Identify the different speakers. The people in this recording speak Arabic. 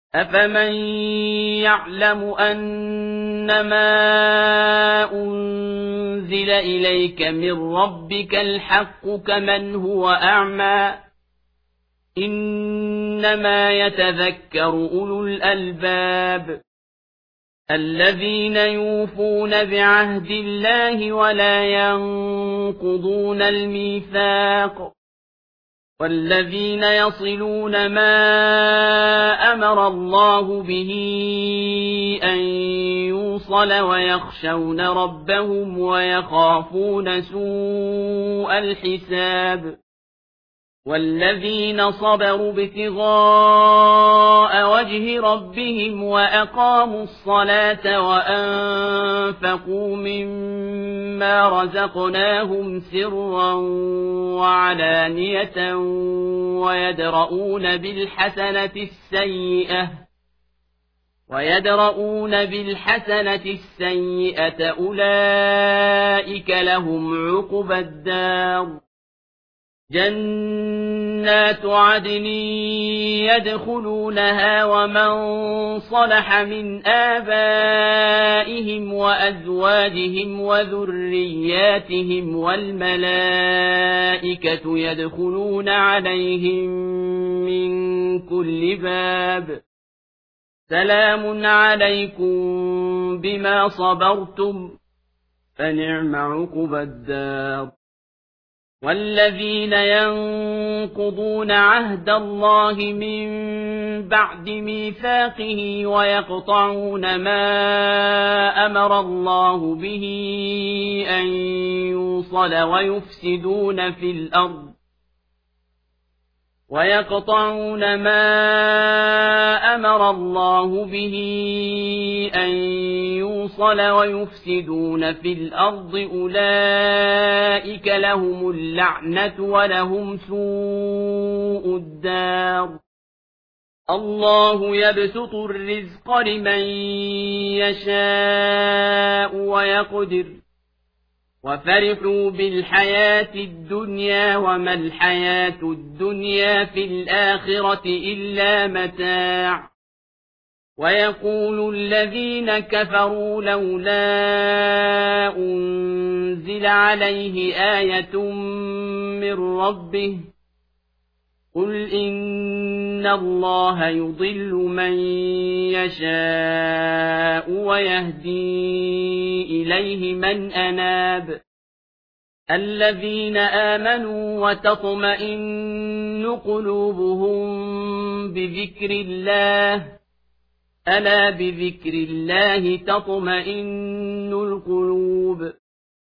Speaker 1: أفمن يعلم أنما أنزل إليك من ربك الحق كمن هو أعمى إنما يتذكر أولو الألباب الذين يوفون بعهد الله ولا ينقضون الميثاق والذين يصلون ما أمر الله به أن يوصل ويخشون ربهم ويخافون سوء الحساب والذين صبروا ابتغاء وجه ربهم وأقاموا الصلاة وأنفقوا مما رزقناهم سرا وعلانية ويدرؤون بالحسنة السيئة أولئك لهم عقبى الدار جنات عدن يدخلونها ومن صلح من آبائهم وأزواجهم وذرياتهم والملائكة يدخلون عليهم من كل باب سلام عليكم بما صبرتم فنعم عقبى الدار والذين ينقضون عهد الله من بعد ميثاقه ويقطعون ما أمر الله به أن يوصل ويفسدون في الأرض أولئك لهم اللعنة ولهم سوء الدار الله يبسط الرزق لمن يشاء ويقدر وفرحوا بالحياة الدنيا وما الحياة الدنيا في الآخرة إلا متاع ويقول الذين كفروا لولا أنزل عليه آية من ربه قل إن الله يضل من يشاء ويهدي إليه من أناب الذين آمنوا وتطمئن قلوبهم بذكر الله ألا بذكر الله تطمئن القلوب